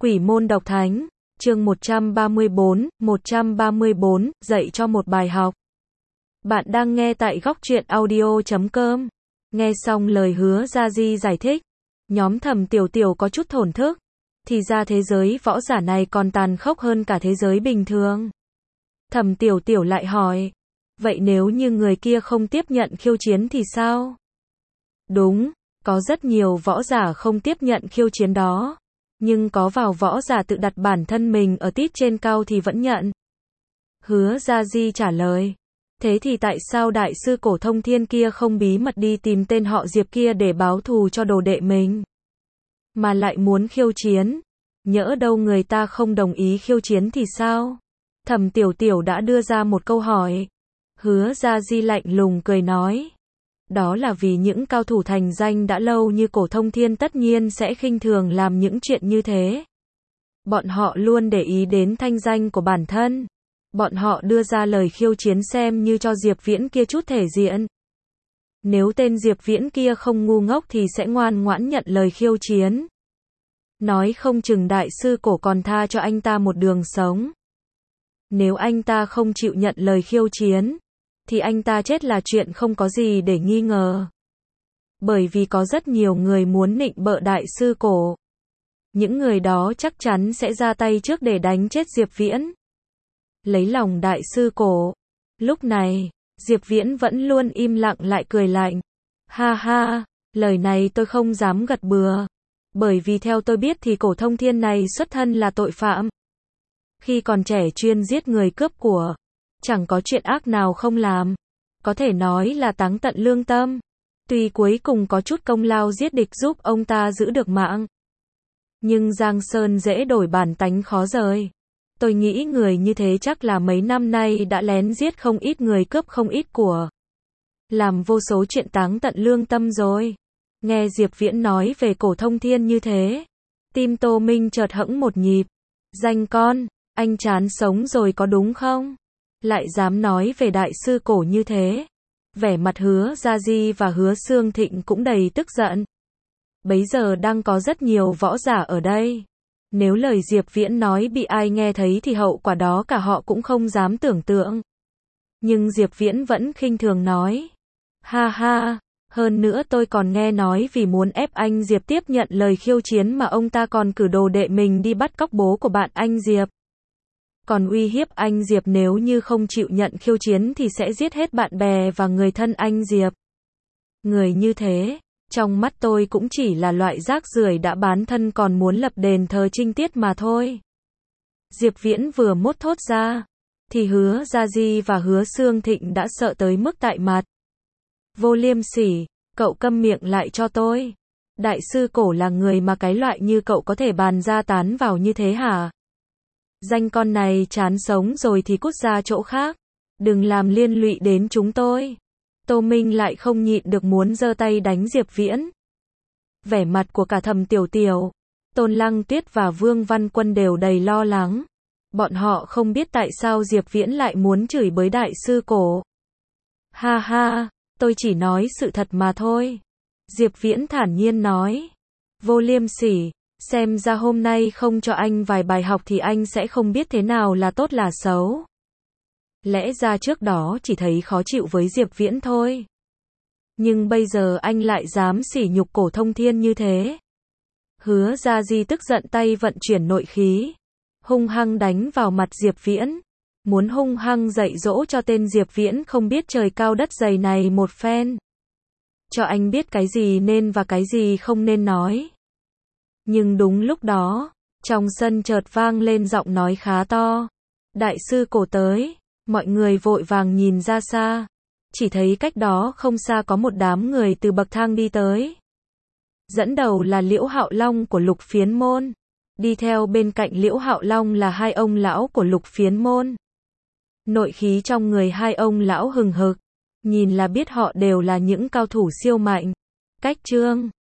Quỷ môn độc thánh, chương 134, dạy cho một bài học. Bạn đang nghe tại góc truyện audio.com. Nghe xong lời Hứa Gia Di giải thích, nhóm Thẩm Tiểu Tiểu có chút thổn thức. Thì ra thế giới võ giả này còn tàn khốc hơn cả thế giới bình thường. Thẩm Tiểu Tiểu lại hỏi, vậy nếu như người kia không tiếp nhận khiêu chiến thì sao? Đúng, có rất nhiều võ giả không tiếp nhận khiêu chiến đó. Nhưng có vào võ giả tự đặt bản thân mình ở tít trên cao thì vẫn nhận. Hứa Gia Di trả lời. Thế thì tại sao đại sư Cổ Thông Thiên kia không bí mật đi tìm tên họ Diệp kia để báo thù cho đồ đệ mình? Mà lại muốn khiêu chiến? Nhỡ đâu người ta không đồng ý khiêu chiến thì sao? Thẩm Tiểu Tiểu đã đưa ra một câu hỏi. Hứa Gia Di lạnh lùng cười nói. Đó là vì những cao thủ thành danh đã lâu như Cổ Thông Thiên tất nhiên sẽ khinh thường làm những chuyện như thế. Bọn họ luôn để ý đến thanh danh của bản thân. Bọn họ đưa ra lời khiêu chiến xem như cho Diệp Viễn kia chút thể diện. Nếu tên Diệp Viễn kia không ngu ngốc thì sẽ ngoan ngoãn nhận lời khiêu chiến. Nói không chừng đại sư Cổ còn tha cho anh ta một đường sống. Nếu anh ta không chịu nhận lời khiêu chiến, thì anh ta chết là chuyện không có gì để nghi ngờ. Bởi vì có rất nhiều người muốn nịnh bợ đại sư Cổ. Những người đó chắc chắn sẽ ra tay trước để đánh chết Diệp Viễn. Lấy lòng đại sư Cổ. Lúc này, Diệp Viễn vẫn luôn im lặng lại cười lạnh. Ha ha, lời này tôi không dám gật bừa. Bởi vì theo tôi biết thì Cổ Thông Thiên này xuất thân là tội phạm. Khi còn trẻ chuyên giết người cướp của. Chẳng có chuyện ác nào không làm. Có thể nói là táng tận lương tâm. Tuy cuối cùng có chút công lao giết địch giúp ông ta giữ được mạng. Nhưng Giang Sơn dễ đổi bản tánh khó rời. Tôi nghĩ người như thế chắc là mấy năm nay đã lén giết không ít người cướp không ít của. Làm vô số chuyện táng tận lương tâm rồi. Nghe Diệp Viễn nói về Cổ Thông Thiên như thế. Tim Tô Minh chợt hững một nhịp. Danh con, anh chán sống rồi có đúng không? Lại dám nói về đại sư Cổ như thế. Vẻ mặt Hứa Gia Di và Hứa Xương Thịnh cũng đầy tức giận. Bấy giờ đang có rất nhiều võ giả ở đây. Nếu lời Diệp Viễn nói bị ai nghe thấy thì hậu quả đó cả họ cũng không dám tưởng tượng. Nhưng Diệp Viễn vẫn khinh thường nói. Ha ha, hơn nữa tôi còn nghe nói vì muốn ép anh Diệp tiếp nhận lời khiêu chiến mà ông ta còn cử đồ đệ mình đi bắt cóc bố của bạn anh Diệp. Còn uy hiếp anh Diệp nếu như không chịu nhận khiêu chiến thì sẽ giết hết bạn bè và người thân anh Diệp. Người như thế, trong mắt tôi cũng chỉ là loại rác rưởi đã bán thân còn muốn lập đền thờ trinh tiết mà thôi. Diệp Viễn vừa mốt thốt ra, thì Hứa Gia Di và Hứa Xương Thịnh đã sợ tới mức tại mặt. Vô liêm sỉ, cậu câm miệng lại cho tôi. Đại sư Cổ là người mà cái loại như cậu có thể bàn ra tán vào như thế hả? Danh con này chán sống rồi thì cút ra chỗ khác. Đừng làm liên lụy đến chúng tôi. Tô Minh lại không nhịn được muốn giơ tay đánh Diệp Viễn. Vẻ mặt của cả Thẩm Tiểu Tiểu, Tôn Lăng Tuyết và Vương Văn Quân đều đầy lo lắng. Bọn họ không biết tại sao Diệp Viễn lại muốn chửi bới đại sư Cổ. Ha ha, tôi chỉ nói sự thật mà thôi. Diệp Viễn thản nhiên nói. Vô liêm sỉ. Xem ra hôm nay không cho anh vài bài học thì anh sẽ không biết thế nào là tốt là xấu. Lẽ ra trước đó chỉ thấy khó chịu với Diệp Viễn thôi. Nhưng bây giờ anh lại dám sỉ nhục Cổ Thông Thiên như thế. Hứa Gia Di tức giận tay vận chuyển nội khí. Hung hăng đánh vào mặt Diệp Viễn. Muốn hung hăng dạy dỗ cho tên Diệp Viễn không biết trời cao đất dày này một phen. Cho anh biết cái gì nên và cái gì không nên nói. Nhưng đúng lúc đó, trong sân chợt vang lên giọng nói khá to. Đại sư Cổ tới. Mọi người vội vàng nhìn ra xa. Chỉ thấy cách đó không xa có một đám người từ bậc thang đi tới. Dẫn đầu là Liễu Hạo Long của Lục Phiến Môn. Đi theo bên cạnh Liễu Hạo Long là hai ông lão của Lục Phiến Môn. Nội khí trong người hai ông lão hừng hực. Nhìn là biết họ đều là những cao thủ siêu mạnh. Cách Trương